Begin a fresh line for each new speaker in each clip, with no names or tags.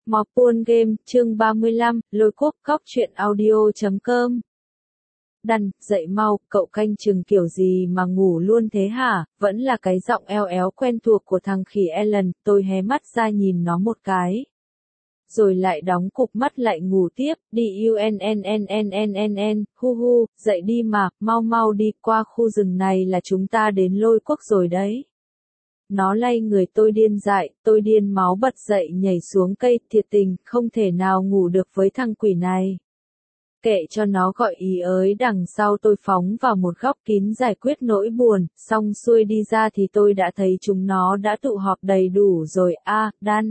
Mò Pool Game, chương 35, lôi cốp cóc truyện audio.com. Đằn, dậy mau, cậu canh chừng kiểu gì mà ngủ luôn thế hả? Vẫn là cái giọng eo éo quen thuộc của thằng khỉ Alan, tôi hé mắt ra nhìn nó một cái. Rồi lại đóng cụp mắt lại ngủ tiếp, đi UNNNNNNN, hu hu, dậy đi mà, mau mau đi, qua khu rừng này là chúng ta đến lôi quốc rồi đấy. Nó lay người tôi điên dại, tôi điên máu bật dậy nhảy xuống cây, thiệt tình, không thể nào ngủ được với thằng quỷ này. Kệ cho nó gọi ý ới, đằng sau tôi phóng vào một góc kín giải quyết nỗi buồn, xong xuôi đi ra thì tôi đã thấy chúng nó đã tụ họp đầy đủ rồi, đan.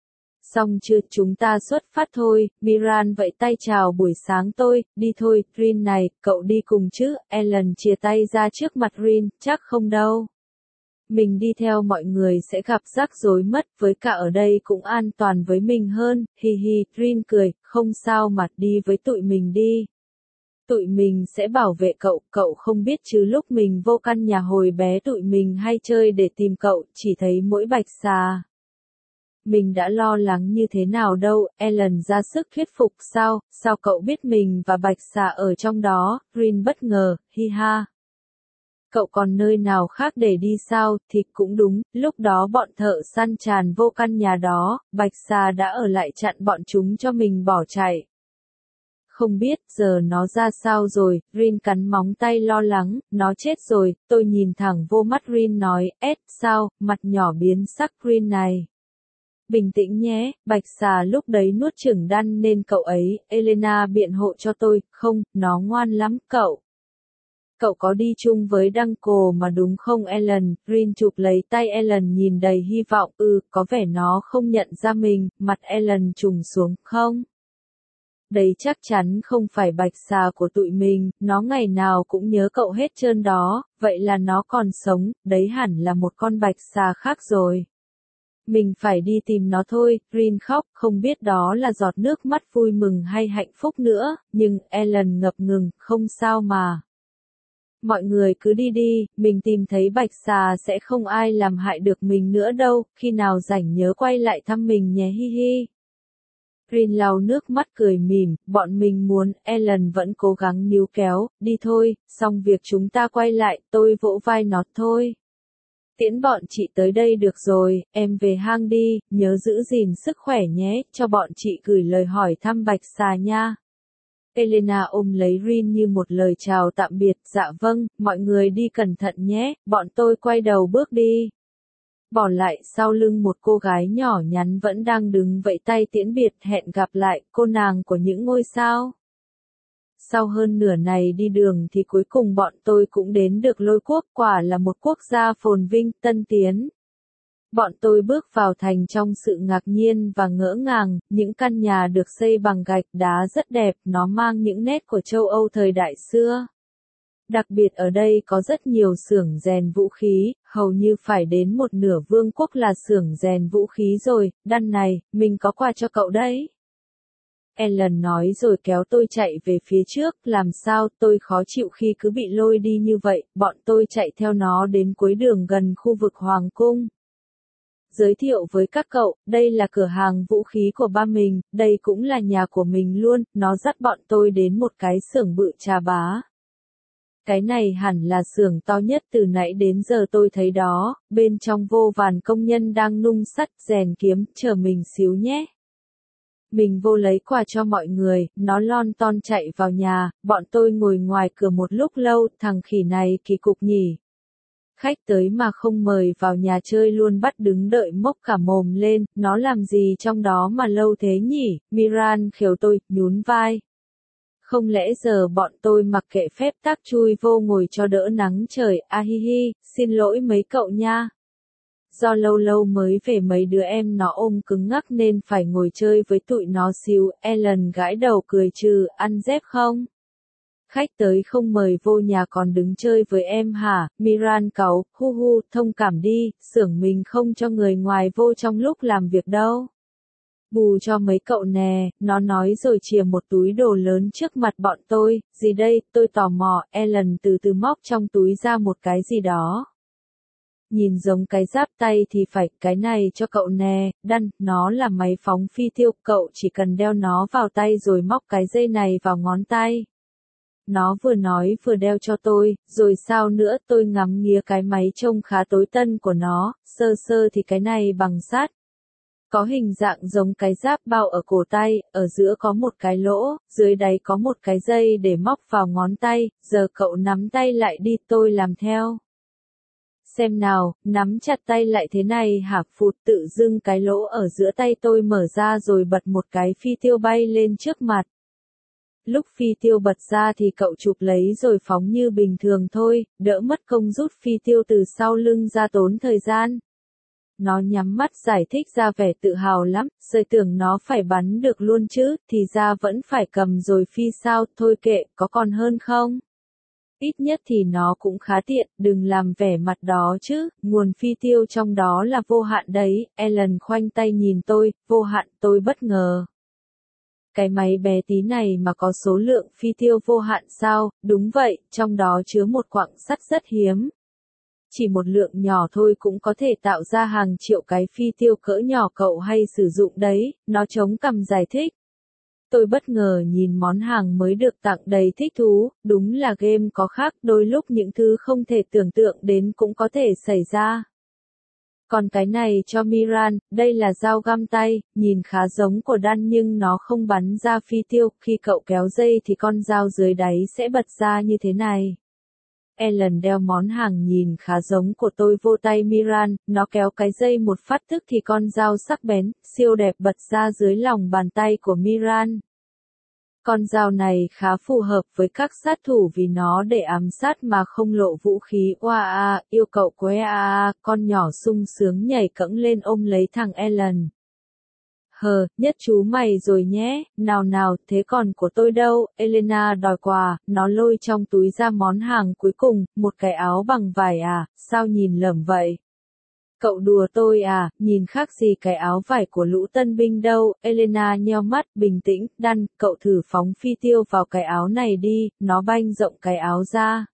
Xong chưa, chúng ta xuất phát thôi, Miran vẫy tay chào buổi sáng tôi, đi thôi, Rin này, cậu đi cùng chứ, Alan chia tay ra trước mặt Rin, chắc không đâu. Mình đi theo mọi người sẽ gặp rắc rối mất, với cả ở đây cũng an toàn với mình hơn, hi hi, Rin cười, không sao mà, đi với tụi mình đi. Tụi mình sẽ bảo vệ cậu, cậu không biết chứ lúc mình vô căn nhà hồi bé tụi mình hay chơi để tìm cậu, chỉ thấy mỗi bạch xà. Mình đã lo lắng như thế nào đâu, Alan ra sức thuyết phục sao cậu biết mình và bạch xà ở trong đó, Rin bất ngờ, hi ha. Cậu còn nơi nào khác để đi sao, thì cũng đúng, lúc đó bọn thợ săn tràn vô căn nhà đó, bạch xà đã ở lại chặn bọn chúng cho mình bỏ chạy. Không biết giờ nó ra sao rồi, Rin cắn móng tay lo lắng, nó chết rồi, tôi nhìn thẳng vô mắt Rin nói, sao, mặt nhỏ biến sắc Rin này. Bình tĩnh nhé, bạch xà lúc đấy nuốt chửng đan nên cậu ấy, Elena biện hộ cho tôi, không, nó ngoan lắm, cậu. Cậu có đi chung với Duncan mà đúng không Alan? Rin chụp lấy tay Alan nhìn đầy hy vọng, có vẻ nó không nhận ra mình, mặt Alan trùng xuống, không? Đấy chắc chắn không phải bạch xà của tụi mình, nó ngày nào cũng nhớ cậu hết trơn đó, vậy là nó còn sống, đấy hẳn là một con bạch xà khác rồi. Mình phải đi tìm nó thôi, Rin khóc, không biết đó là giọt nước mắt vui mừng hay hạnh phúc nữa, nhưng Alan ngập ngừng, không sao mà. Mọi người cứ đi đi, mình tìm thấy bạch xà sẽ không ai làm hại được mình nữa đâu, khi nào rảnh nhớ quay lại thăm mình nhé hi hi. Rin lau nước mắt cười mỉm, bọn mình muốn, Alan vẫn cố gắng níu kéo, đi thôi, xong việc chúng ta quay lại, tôi vỗ vai nó thôi. Tiễn bọn chị tới đây được rồi, em về hang đi, nhớ giữ gìn sức khỏe nhé, cho bọn chị gửi lời hỏi thăm bạch xà nha. Elena ôm lấy Rin như một lời chào tạm biệt, dạ vâng, mọi người đi cẩn thận nhé, bọn tôi quay đầu bước đi. Bỏ lại sau lưng một cô gái nhỏ nhắn vẫn đang đứng vẫy tay tiễn biệt, hẹn gặp lại, cô nàng của những ngôi sao. Sau hơn nửa ngày đi đường thì cuối cùng bọn tôi cũng đến được lôi quốc, quả là một quốc gia phồn vinh, tân tiến. Bọn tôi bước vào thành trong sự ngạc nhiên và ngỡ ngàng, những căn nhà được xây bằng gạch đá rất đẹp, nó mang những nét của châu Âu thời đại xưa. Đặc biệt ở đây có rất nhiều xưởng rèn vũ khí, hầu như phải đến một nửa vương quốc là xưởng rèn vũ khí rồi, đăn này, mình có quà cho cậu đấy. Alan nói rồi kéo tôi chạy về phía trước, làm sao, tôi khó chịu khi cứ bị lôi đi như vậy, bọn tôi chạy theo nó đến cuối đường gần khu vực Hoàng cung. Giới thiệu với các cậu, đây là cửa hàng vũ khí của ba mình, đây cũng là nhà của mình luôn, nó dắt bọn tôi đến một cái xưởng bự chà bá. Cái này hẳn là xưởng to nhất từ nãy đến giờ tôi thấy đó, bên trong vô vàn công nhân đang nung sắt, rèn kiếm, chờ mình xíu nhé. Mình vô lấy quà cho mọi người, nó lon ton chạy vào nhà, bọn tôi ngồi ngoài cửa một lúc lâu, thằng khỉ này kỳ cục nhỉ. Khách tới mà không mời vào nhà chơi luôn bắt đứng đợi mốc cả mồm lên, nó làm gì trong đó mà lâu thế nhỉ, Miran khều tôi, nhún vai. Không lẽ giờ bọn tôi mặc kệ phép tắc chui vô ngồi cho đỡ nắng trời, hi hi, xin lỗi mấy cậu nha. Do lâu lâu mới về mấy đứa em nó ôm cứng ngắc nên phải ngồi chơi với tụi nó xíu, Alan gãi đầu cười trừ, ăn dép không? Khách tới không mời vô nhà còn đứng chơi với em hả, Miran cáu, hu hu, thông cảm đi, xưởng mình không cho người ngoài vô trong lúc làm việc đâu. Bù cho mấy cậu nè, nó nói rồi chìa một túi đồ lớn trước mặt bọn tôi, gì đây, tôi tò mò, Alan từ từ móc trong túi ra một cái gì đó. nhìn giống cái giáp tay thì phải, cái này cho cậu nè, Đan, nó là máy phóng phi tiêu, cậu chỉ cần đeo nó vào tay rồi móc cái dây này vào ngón tay. Nó vừa nói vừa đeo cho tôi, rồi sao nữa, tôi ngắm nghía cái máy trông khá tối tân của nó, sơ sơ thì cái này bằng sắt. Có hình dạng giống cái giáp bao ở cổ tay, ở giữa có một cái lỗ, dưới đáy có một cái dây để móc vào ngón tay, giờ cậu nắm tay lại đi, tôi làm theo. Xem nào, nắm chặt tay lại thế này hả, phụt, tự dưng cái lỗ ở giữa tay tôi mở ra rồi bật một cái phi tiêu bay lên trước mặt. Lúc phi tiêu bật ra thì cậu chụp lấy rồi phóng như bình thường thôi, đỡ mất công rút phi tiêu từ sau lưng ra tốn thời gian. Nó nhắm mắt giải thích ra vẻ tự hào lắm, rời tưởng nó phải bắn được luôn chứ, thì ra vẫn phải cầm rồi phi sao, thôi kệ, có còn hơn không? Ít nhất thì nó cũng khá tiện, đừng làm vẻ mặt đó chứ, nguồn phi tiêu trong đó là vô hạn đấy, Ellen khoanh tay nhìn tôi, vô hạn, tôi bất ngờ. Cái máy bé tí này mà có số lượng phi tiêu vô hạn sao, đúng vậy, trong đó chứa một quặng sắt rất hiếm. Chỉ một lượng nhỏ thôi cũng có thể tạo ra hàng triệu cái phi tiêu cỡ nhỏ cậu hay sử dụng đấy, nó chống cằm giải thích. Tôi bất ngờ nhìn món hàng mới được tặng đầy thích thú, đúng là game có khác, đôi lúc những thứ không thể tưởng tượng đến cũng có thể xảy ra. Còn cái này cho Miran, đây là dao găm tay, nhìn khá giống của Đan nhưng nó không bắn ra phi tiêu, khi cậu kéo dây thì con dao dưới đáy sẽ bật ra như thế này. Ellen đeo món hàng nhìn khá giống của tôi vô tay Miran, nó kéo cái dây một phát tức thì con dao sắc bén, siêu đẹp bật ra dưới lòng bàn tay của Miran. Con dao này khá phù hợp với các sát thủ vì nó để ám sát mà không lộ vũ khí. Oa yêu cậu quê con nhỏ sung sướng nhảy cẫng lên ôm lấy thằng Ellen. Nhất chú mày rồi nhé, nào nào, thế còn của tôi đâu, Elena đòi quà, nó lôi trong túi ra món hàng cuối cùng, một cái áo bằng vải sao nhìn lởm vậy? Cậu đùa tôi nhìn khác gì cái áo vải của lũ tân binh đâu, Elena nheo mắt, bình tĩnh, Đan, cậu thử phóng phi tiêu vào cái áo này đi, nó banh rộng cái áo ra.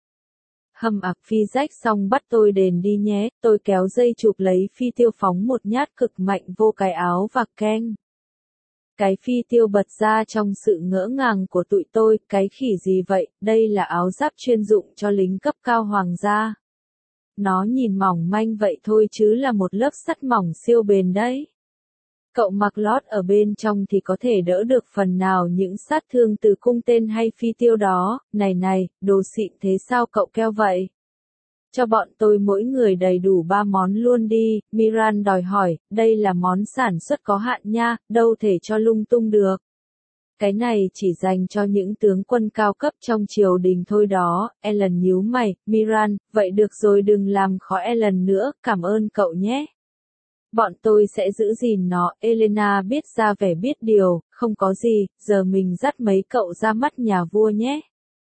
Phi rách xong bắt tôi đền đi nhé, tôi kéo dây chụp lấy phi tiêu phóng một nhát cực mạnh vô cái áo và keng. Cái phi tiêu bật ra trong sự ngỡ ngàng của tụi tôi, cái khỉ gì vậy, đây là áo giáp chuyên dụng cho lính cấp cao hoàng gia. Nó nhìn mỏng manh vậy thôi chứ là một lớp sắt mỏng siêu bền đấy. Cậu mặc lót ở bên trong thì có thể đỡ được phần nào những sát thương từ cung tên hay phi tiêu đó, này, đồ xịn thế sao cậu keo vậy? Cho bọn tôi mỗi người đầy đủ 3 món luôn đi, Miran đòi hỏi, đây là món sản xuất có hạn nha, đâu thể cho lung tung được. Cái này chỉ dành cho những tướng quân cao cấp trong triều đình thôi đó, Ellen nhíu mày, Miran, vậy được rồi đừng làm khó Ellen nữa, cảm ơn cậu nhé. Bọn tôi sẽ giữ gìn nó, Elena biết ra vẻ biết điều, không có gì, giờ mình dắt mấy cậu ra mắt nhà vua nhé.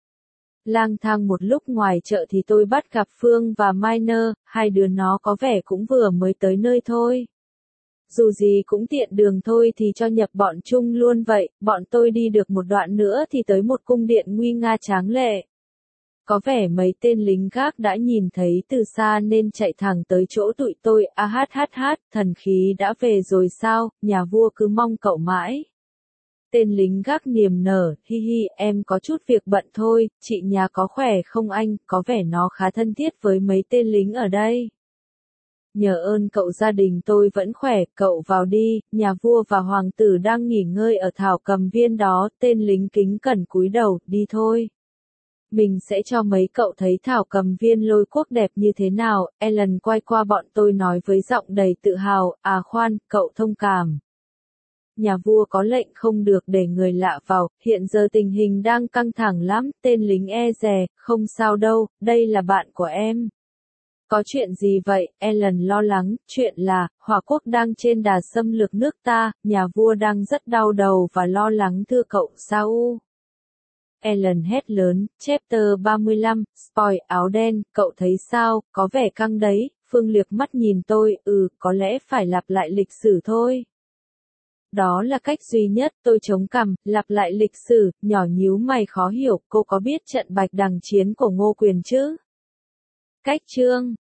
Lang thang một lúc ngoài chợ thì tôi bắt gặp Phương và Miner, hai đứa nó có vẻ cũng vừa mới tới nơi thôi. Dù gì cũng tiện đường thôi thì cho nhập bọn chung luôn vậy, bọn tôi đi được một đoạn nữa thì tới một cung điện nguy nga tráng lệ. Có vẻ mấy tên lính gác đã nhìn thấy từ xa nên chạy thẳng tới chỗ tụi tôi, thần khí đã về rồi sao, nhà vua cứ mong cậu mãi. Tên lính gác niềm nở, hi em có chút việc bận thôi, chị nhà có khỏe không anh, có vẻ nó khá thân thiết với mấy tên lính ở đây. Nhờ ơn cậu gia đình tôi vẫn khỏe, cậu vào đi, nhà vua và hoàng tử đang nghỉ ngơi ở thảo cầm viên đó, tên lính kính cẩn cúi đầu, đi thôi. Mình sẽ cho mấy cậu thấy thảo cầm viên Lôi Quốc đẹp như thế nào, Ellen quay qua bọn tôi nói với giọng đầy tự hào, khoan, cậu thông cảm. Nhà vua có lệnh không được để người lạ vào, hiện giờ tình hình đang căng thẳng lắm, tên lính e dè, không sao đâu, đây là bạn của em. Có chuyện gì vậy, Ellen lo lắng, chuyện là, Hỏa Quốc đang trên đà xâm lược nước ta, nhà vua đang rất đau đầu và lo lắng thưa cậu, sao? Ellen hét lớn, chapter 35, spoil áo đen, cậu thấy sao, có vẻ căng đấy, Phương liếc mắt nhìn tôi, có lẽ phải lặp lại lịch sử thôi. Đó là cách duy nhất, tôi chống cằm, lặp lại lịch sử, nhỏ nhíu mày khó hiểu, cô có biết trận Bạch Đằng chiến của Ngô Quyền chứ? Cách chương